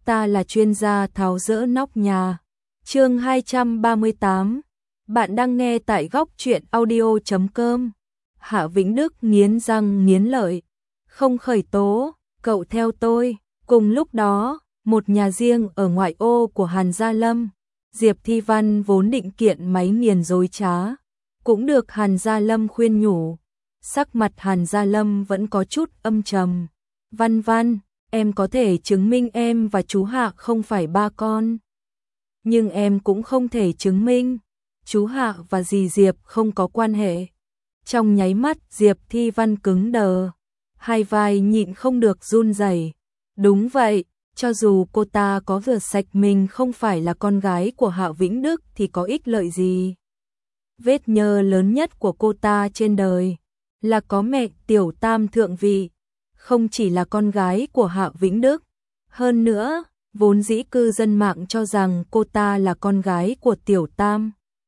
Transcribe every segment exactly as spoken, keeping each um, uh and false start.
ta là chuyên gia tháo dỡ nóc nhà. Chương hai trăm ba mươi tám. Bạn đang nghe tại góc truyện audio chấm com. Hạ Vĩnh Đức nghiến răng nghiến lợi. Không khởi tố, cậu theo tôi. Cùng lúc đó, một nhà riêng ở ngoại ô của Hàn Gia Lâm, Diệp Thi Văn vốn định kiện máy nghiền dối trá, cũng được Hàn Gia Lâm khuyên nhủ. Sắc mặt Hàn Gia Lâm vẫn có chút âm trầm. Văn Văn, em có thể chứng minh em và chú Hạ không phải ba con. Nhưng em cũng không thể chứng minh chú Hạ và dì Diệp không có quan hệ. Trong nháy mắt Diệp Thi Văn cứng đờ, hai vai nhịn không được run rẩy. Đúng vậy, cho dù cô ta có rửa sạch mình không phải là con gái của Hạ Vĩnh Đức thì có ích lợi gì. Vết nhơ lớn nhất của cô ta trên đời là có mẹ Tiểu Tam thượng vị, không chỉ là con gái của Hạ Vĩnh Đức. Hơn nữa, vốn dĩ cư dân mạng cho rằng cô ta là con gái của Tiểu Tam.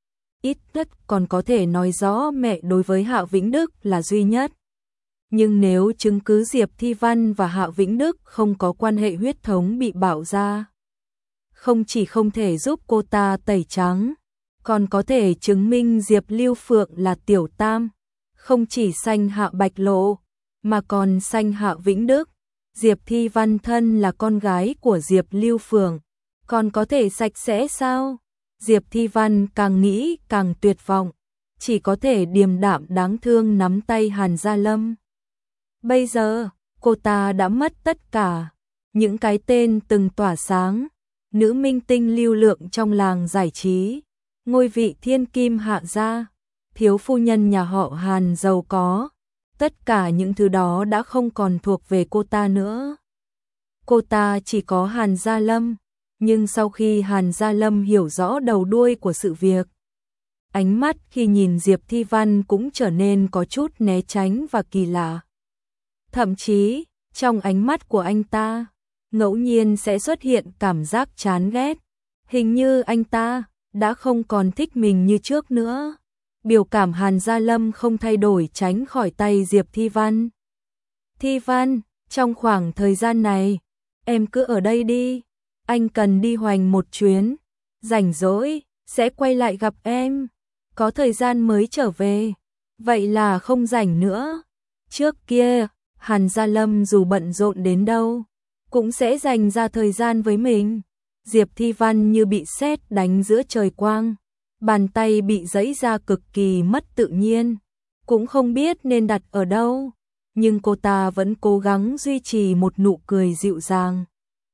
Ít nhất còn có thể nói rõ mẹ đối với Hạ Vĩnh Đức là duy nhất. Nhưng nếu chứng cứ Diệp Thi Văn và Hạ Vĩnh Đức không có quan hệ huyết thống bị bạo ra, không chỉ không thể giúp cô ta tẩy trắng, còn có thể chứng minh Diệp Lưu Phượng là Tiểu Tam, không chỉ sanh Hạ Bạch Lộ, mà còn sanh Hạ Vĩnh Đức. Diệp Thi Văn thân là con gái của Diệp Lưu Phượng, còn có thể sạch sẽ sao? Diệp Thi Văn càng nghĩ càng tuyệt vọng, chỉ có thể điềm đạm đáng thương nắm tay Hàn Gia Lâm. Bây giờ, cô ta đã mất tất cả, những cái tên từng tỏa sáng, nữ minh tinh lưu lượng trong làng giải trí, ngôi vị thiên kim Hạ gia, thiếu phu nhân nhà họ Hàn giàu có, tất cả những thứ đó đã không còn thuộc về cô ta nữa. Cô ta chỉ có Hàn Gia Lâm, nhưng sau khi Hàn Gia Lâm hiểu rõ đầu đuôi của sự việc, ánh mắt khi nhìn Diệp Thi Văn cũng trở nên có chút né tránh và kỳ lạ. Thậm chí, trong ánh mắt của anh ta, ngẫu nhiên sẽ xuất hiện cảm giác chán ghét. Hình như anh ta đã không còn thích mình như trước nữa. Biểu cảm Hàn Gia Lâm không thay đổi tránh khỏi tay Diệp Thi Văn. Thi Văn, trong khoảng thời gian này, em cứ ở đây đi. Anh cần đi hoành một chuyến. Rảnh rỗi, sẽ quay lại gặp em. Có thời gian mới trở về. Vậy là không rảnh nữa. Trước kia, Hàn Gia Lâm dù bận rộn đến đâu, cũng sẽ dành ra thời gian với mình. Diệp Thi Văn như bị sét đánh giữa trời quang, bàn tay bị giãy ra cực kỳ mất tự nhiên, cũng không biết nên đặt ở đâu, nhưng cô ta vẫn cố gắng duy trì một nụ cười dịu dàng.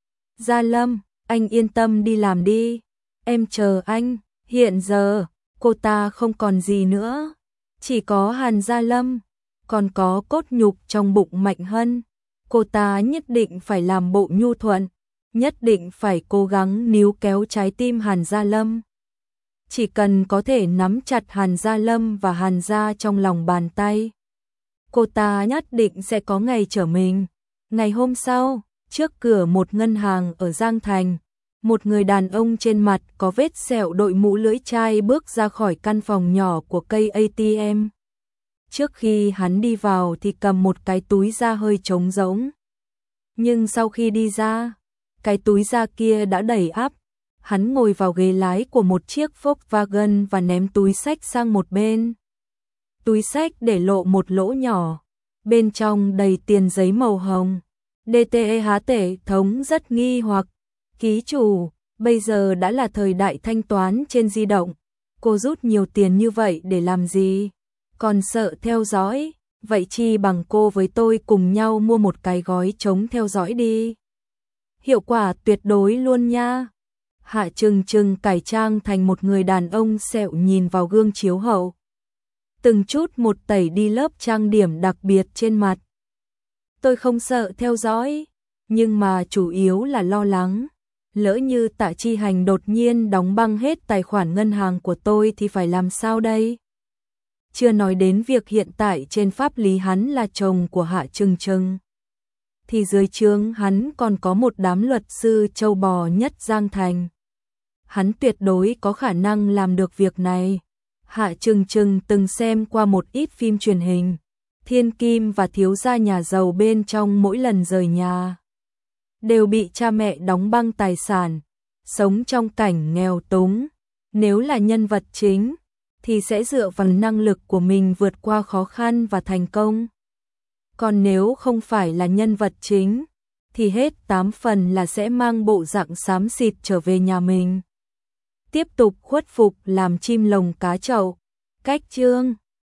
Gia Lâm, anh yên tâm đi làm đi, em chờ anh. Hiện giờ, cô ta không còn gì nữa, chỉ có Hàn Gia Lâm, còn có cốt nhục trong bụng Mạnh Hân. Cô ta nhất định phải làm bộ nhu thuận, nhất định phải cố gắng níu kéo trái tim Hàn Gia Lâm. Chỉ cần có thể nắm chặt Hàn Gia Lâm và Hàn Gia trong lòng bàn tay, cô ta nhất định sẽ có ngày trở mình. Ngày hôm sau, trước cửa một ngân hàng ở Giang Thành, một người đàn ông trên mặt có vết sẹo đội mũ lưỡi chai bước ra khỏi căn phòng nhỏ của cây a tê em. Trước khi hắn đi vào thì cầm một cái túi da hơi trống rỗng. Nhưng sau khi đi ra, cái túi da kia đã đầy ắp. Hắn ngồi vào ghế lái của một chiếc Volkswagen và ném túi xách sang một bên. Túi xách để lộ một lỗ nhỏ, bên trong đầy tiền giấy màu hồng. đê tê e há tể thống rất nghi hoặc. Ký chủ, bây giờ đã là thời đại thanh toán trên di động. Cô rút nhiều tiền như vậy để làm gì? Còn sợ theo dõi, vậy chi bằng cô với tôi cùng nhau mua một cái gói chống theo dõi đi. Hiệu quả tuyệt đối luôn nha. Hạ Trừng Trừng cải trang thành một người đàn ông sẹo nhìn vào gương chiếu hậu. Từng chút một tẩy đi lớp trang điểm đặc biệt trên mặt. Tôi không sợ theo dõi, nhưng mà chủ yếu là lo lắng. Lỡ như Tạ Chi Hành đột nhiên đóng băng hết tài khoản ngân hàng của tôi thì phải làm sao đây? Chưa nói đến việc hiện tại trên pháp lý hắn là chồng của Hạ Trừng Trừng, thì dưới trướng hắn còn có một đám luật sư châu bò nhất Giang Thành. Hắn tuyệt đối có khả năng làm được việc này. Hạ Trừng Trừng từng xem qua một ít phim truyền hình, thiên kim và thiếu gia nhà giàu bên trong mỗi lần rời nhà. đều bị cha mẹ đóng băng tài sản, sống trong cảnh nghèo túng. Nếu là nhân vật chính, thì sẽ dựa vào năng lực của mình vượt qua khó khăn và thành công. Còn nếu không phải là nhân vật chính, thì hết tám phần là sẽ mang bộ dạng xám xịt trở về nhà mình. Tiếp tục khuất phục làm chim lồng cá chậu. Cách chương